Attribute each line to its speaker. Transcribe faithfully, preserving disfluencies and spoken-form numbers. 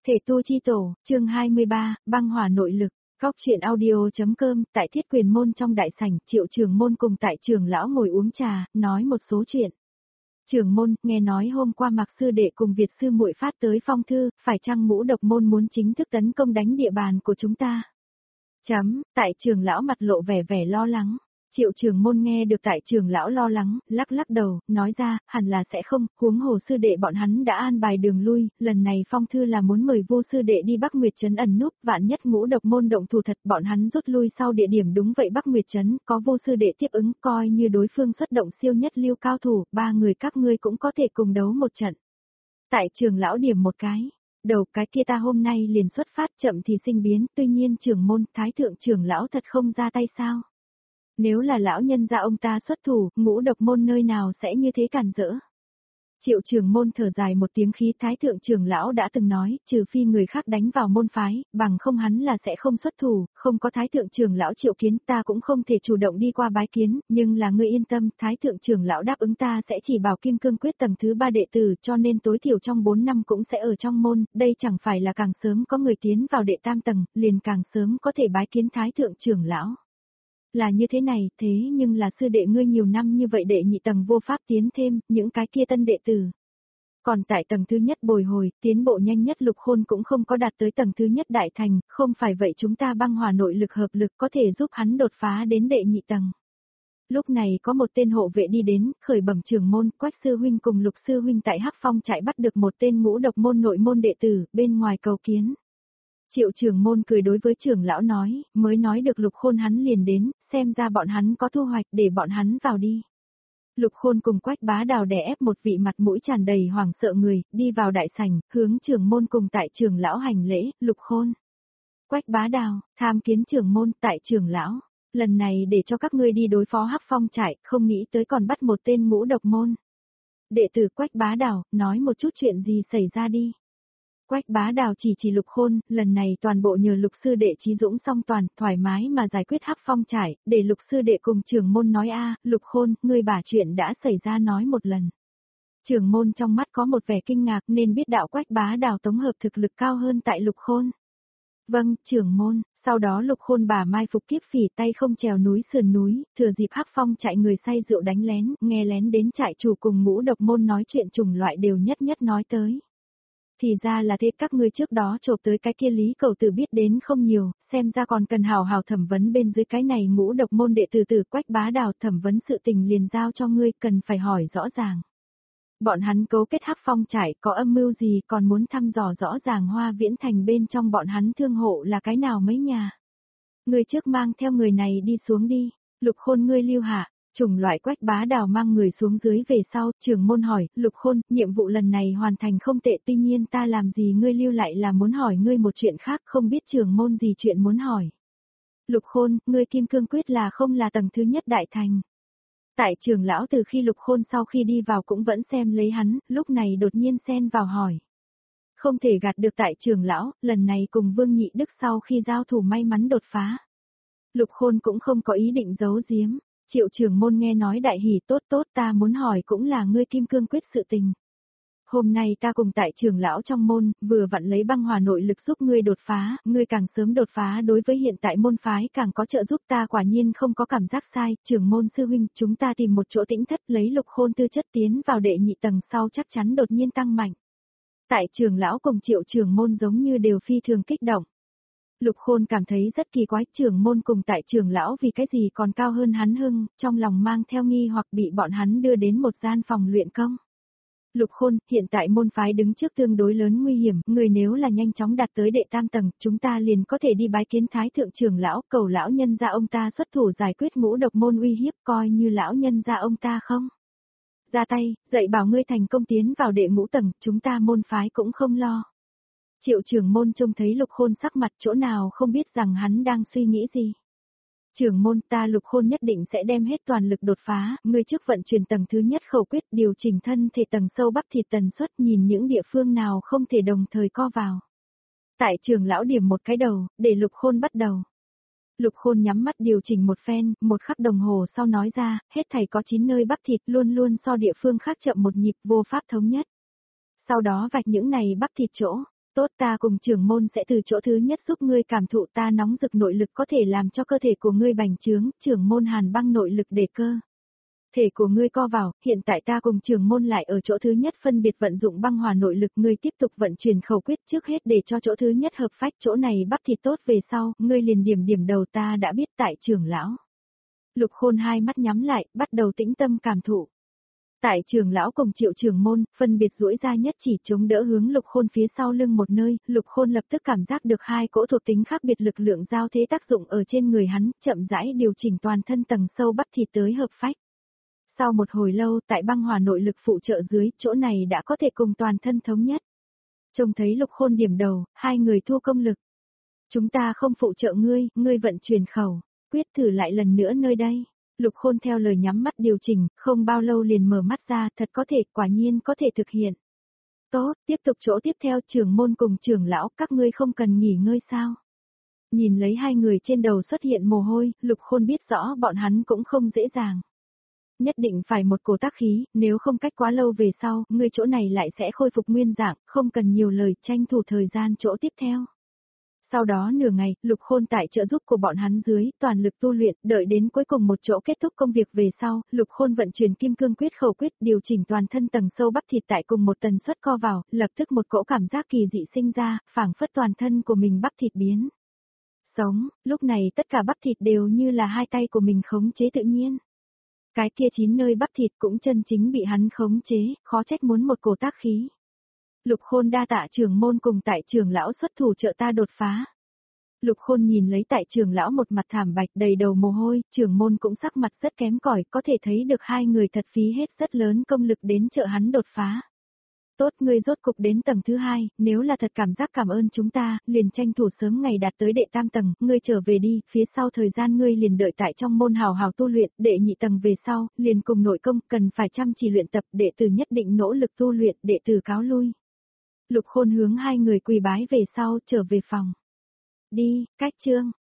Speaker 1: Thể tu chi tổ, chương hai mươi ba, băng hỏa nội lực. Góc truyện audio.com, tại Thiết Quyền môn trong đại sảnh, Triệu Trường Môn cùng tại Trường lão ngồi uống trà, nói một số chuyện. Trường Môn, nghe nói hôm qua Mạc sư đệ cùng Việt sư muội phát tới phong thư, phải chăng Ngũ Độc môn muốn chính thức tấn công đánh địa bàn của chúng ta? Chấm, tại Trường lão mặt lộ vẻ vẻ lo lắng. Triệu Trường Môn nghe được tại Trường lão lo lắng, lắc lắc đầu, nói ra, hẳn là sẽ không, huống hồ sư đệ bọn hắn đã an bài đường lui, lần này phong thư là muốn mời Vô sư đệ đi Bắc Nguyệt trấn ẩn núp, vạn nhất Ngũ Độc môn động thủ thật, bọn hắn rút lui sau địa điểm đúng vậy Bắc Nguyệt trấn, có Vô sư đệ tiếp ứng, coi như đối phương xuất động siêu nhất lưu cao thủ, ba người các ngươi cũng có thể cùng đấu một trận. Tại Trường lão điểm một cái. Đầu cái kia ta hôm nay liền xuất phát, chậm thì sinh biến, tuy nhiên Trường Môn, Thái thượng Trường lão thật không ra tay sao? Nếu là lão nhân gia ông ta xuất thủ, Ngũ Độc môn nơi nào sẽ như thế cản rỡ? Triệu Trường Môn thở dài một tiếng, khí Thái thượng Trường lão đã từng nói, trừ phi người khác đánh vào môn phái, bằng không hắn là sẽ không xuất thủ, không có Thái thượng Trường lão triệu kiến, ta cũng không thể chủ động đi qua bái kiến, nhưng là ngươi yên tâm, Thái thượng Trường lão đáp ứng ta sẽ chỉ bảo Kim Cương quyết tầng thứ ba đệ tử, cho nên tối thiểu trong bốn năm cũng sẽ ở trong môn, đây chẳng phải là càng sớm có người tiến vào đệ tam tầng, liền càng sớm có thể bái kiến Thái thượng Trường lão. Là như thế này, thế nhưng là sư đệ ngươi nhiều năm như vậy đệ nhị tầng vô pháp tiến thêm, những cái kia tân đệ tử. Còn tại tầng thứ nhất bồi hồi, tiến bộ nhanh nhất Lục Khôn cũng không có đạt tới tầng thứ nhất đại thành, không phải vậy chúng ta băng hòa nội lực hợp lực có thể giúp hắn đột phá đến đệ nhị tầng. Lúc này có một tên hộ vệ đi đến, khởi bẩm Trường Môn, Quách sư huynh cùng Lục sư huynh tại Hắc Phong trại bắt được một tên Ngũ Độc môn nội môn đệ tử, bên ngoài cầu kiến. Triệu Trường Môn cười đối với Trường lão nói, mới nói được Lục Khôn hắn liền đến, xem ra bọn hắn có thu hoạch, để bọn hắn vào đi. Lục Khôn cùng Quách Bá Đào đè ép một vị mặt mũi tràn đầy hoảng sợ người, đi vào đại sảnh, hướng Trường Môn cùng tại Trường lão hành lễ, Lục Khôn. Quách Bá Đào, tham kiến Trường Môn, tại Trường lão, lần này để cho các ngươi đi đối phó Hắc Phong trại, không nghĩ tới còn bắt một tên Ngũ Độc môn. Đệ tử Quách Bá Đào, nói một chút chuyện gì xảy ra đi. Quách Bá Đào chỉ chỉ Lục Khôn, lần này toàn bộ nhờ Lục sư đệ trí dũng song toàn, thoải mái mà giải quyết Hắc Phong trại, để Lục sư đệ cùng Trường Môn nói a, Lục Khôn, ngươi bả chuyện đã xảy ra nói một lần. Trường Môn trong mắt có một vẻ kinh ngạc nên biết đạo Quách Bá Đào tổng hợp thực lực cao hơn tại Lục Khôn. Vâng, Trường Môn, sau đó Lục Khôn bả mai phục kiếp phỉ tay không trèo núi sườn núi, thừa dịp Hắc Phong trại người say rượu đánh lén, nghe lén đến trại chủ cùng Ngũ Độc môn nói chuyện chủng loại đều nhất nhất nói tới. Thì ra là thế, các ngươi trước đó chộp tới cái kia Lý Cầu Tử biết đến không nhiều, xem ra còn cần hào hào thẩm vấn bên dưới cái này Ngũ Độc môn đệ tử tử Quách Bá Đào, thẩm vấn sự tình liền giao cho ngươi, cần phải hỏi rõ ràng. Bọn hắn cấu kết Hắc Phong trại có âm mưu gì, còn muốn thăm dò rõ ràng Hoa Viễn Thành bên trong bọn hắn thương hộ là cái nào mấy nhà. Ngươi trước mang theo người này đi xuống đi, Lục Khôn ngươi lưu hạ. Chủng loại Quách Bá Đào mang người xuống dưới về sau, Trường Môn hỏi, Lục Khôn, nhiệm vụ lần này hoàn thành không tệ, tuy nhiên ta làm gì ngươi lưu lại là muốn hỏi ngươi một chuyện khác, không biết Trường Môn gì chuyện muốn hỏi. Lục Khôn, ngươi Kim Cương quyết là không là tầng thứ nhất đại thành. Tại Trường lão từ khi Lục Khôn sau khi đi vào cũng vẫn xem lấy hắn, lúc này đột nhiên xen vào hỏi. Không thể gạt được tại Trường lão, lần này cùng Vương Nhị Đức sau khi giao thủ may mắn đột phá. Lục Khôn cũng không có ý định giấu giếm. Triệu Trường Môn nghe nói đại hỉ, tốt tốt, ta muốn hỏi cũng là ngươi Kim Cương quyết sự tình. Hôm nay ta cùng tại Trường lão trong môn, vừa vặn lấy băng hòa nội lực giúp ngươi đột phá, ngươi càng sớm đột phá đối với hiện tại môn phái càng có trợ giúp, ta quả nhiên không có cảm giác sai, Trường Môn sư huynh, chúng ta tìm một chỗ tĩnh thất lấy Lục Khôn tư chất tiến vào đệ nhị tầng sau chắc chắn đột nhiên tăng mạnh. Tại Trường lão cùng Triệu Trường Môn giống như đều phi thường kích động. Lục Khôn cảm thấy rất kỳ quái, Trường Môn cùng tại Trường lão vì cái gì còn cao hơn hắn hưng, trong lòng mang theo nghi hoặc bị bọn hắn đưa đến một gian phòng luyện công. Lục Khôn, hiện tại môn phái đứng trước tương đối lớn nguy hiểm, người nếu là nhanh chóng đạt tới đệ tam tầng, chúng ta liền có thể đi bái kiến Thái thượng Trường lão, cầu lão nhân gia ông ta xuất thủ giải quyết Ngũ Độc môn uy hiếp, coi như lão nhân gia ông ta không ra tay, dạy bảo ngươi thành công tiến vào đệ ngũ tầng, chúng ta môn phái cũng không lo. Triệu Trường Môn trông thấy Lục Khôn sắc mặt chỗ nào không biết rằng hắn đang suy nghĩ gì. Trường Môn, ta Lục Khôn nhất định sẽ đem hết toàn lực đột phá, ngươi trước vận chuyển tầng thứ nhất khẩu quyết điều chỉnh thân thể tầng sâu bắp thịt tần suất, nhìn những địa phương nào không thể đồng thời co vào. Tại Trường lão điểm một cái đầu, để Lục Khôn bắt đầu. Lục Khôn nhắm mắt điều chỉnh một phen, một khắc đồng hồ sau nói ra, hết thảy có chín nơi bắp thịt luôn luôn so địa phương khác chậm một nhịp, vô pháp thống nhất. Sau đó vạch những này bắp thịt chỗ. Tốt, ta cùng trưởng môn sẽ từ chỗ thứ nhất giúp ngươi cảm thụ ta nóng rực nội lực có thể làm cho cơ thể của ngươi bành trướng, trưởng môn hàn băng nội lực đề cơ. Thể của ngươi co vào, hiện tại ta cùng trưởng môn lại ở chỗ thứ nhất phân biệt vận dụng băng hỏa nội lực, ngươi tiếp tục vận chuyển khẩu quyết trước hết để cho chỗ thứ nhất hợp phách, chỗ này bắp thịt tốt về sau, ngươi liền điểm điểm đầu ta đã biết tại trưởng lão. Lục Khôn hai mắt nhắm lại, bắt đầu tĩnh tâm cảm thụ. Tại trưởng lão cùng Triệu trưởng môn, phân biệt duỗi ra nhất chỉ chống đỡ hướng Lục Khôn phía sau lưng một nơi, Lục Khôn lập tức cảm giác được hai cỗ thuộc tính khác biệt lực lượng giao thế tác dụng ở trên người hắn, chậm rãi điều chỉnh toàn thân tầng sâu bắp thịt tới hợp phách. Sau một hồi lâu, tại băng hỏa nội lực phụ trợ dưới, chỗ này đã có thể cùng toàn thân thống nhất. Trông thấy Lục Khôn điểm đầu, hai người thua công lực. Chúng ta không phụ trợ ngươi, ngươi vận chuyển khẩu, quyết thử lại lần nữa nơi đây. Lục Khôn theo lời nhắm mắt điều chỉnh, không bao lâu liền mở mắt ra, thật có thể, quả nhiên có thể thực hiện. Tốt, tiếp tục chỗ tiếp theo, trưởng môn cùng trưởng lão, các ngươi không cần nghỉ ngơi sao? Nhìn lấy hai người trên đầu xuất hiện mồ hôi, Lục Khôn biết rõ bọn hắn cũng không dễ dàng. Nhất định phải một cổ tác khí, nếu không cách quá lâu về sau, ngươi chỗ này lại sẽ khôi phục nguyên dạng, không cần nhiều lời, tranh thủ thời gian chỗ tiếp theo. Sau đó nửa ngày, Lục Khôn tại trợ giúp của bọn hắn dưới, toàn lực tu luyện, đợi đến cuối cùng một chỗ kết thúc công việc về sau, Lục Khôn vận chuyển kim cương quyết khẩu quyết, điều chỉnh toàn thân tầng sâu bắp thịt tại cùng một tần suất co vào, lập tức một cỗ cảm giác kỳ dị sinh ra, phảng phất toàn thân của mình bắp thịt biến sống, lúc này tất cả bắp thịt đều như là hai tay của mình khống chế tự nhiên. Cái kia chín nơi bắp thịt cũng chân chính bị hắn khống chế, khó trách muốn một cổ tác khí. Lục Khôn đa tạ trưởng môn cùng tại trưởng lão xuất thủ trợ ta đột phá. Lục Khôn nhìn lấy tại trưởng lão một mặt thảm bạch đầy đầu mồ hôi, trưởng môn cũng sắc mặt rất kém cỏi, có thể thấy được hai người thật phí hết rất lớn công lực đến trợ hắn đột phá. Tốt, ngươi rốt cục đến tầng thứ hai, nếu là thật cảm giác cảm ơn chúng ta, liền tranh thủ sớm ngày đạt tới đệ tam tầng, ngươi trở về đi, phía sau thời gian ngươi liền đợi tại trong môn hào hào tu luyện, đệ nhị tầng về sau, liền cùng nội công, cần phải chăm chỉ luyện tập, đệ tử nhất định nỗ lực tu luyện, đệ tử cáo lui. Lục Khôn hướng hai người quỳ bái về sau, trở về phòng. Đi, cách chương.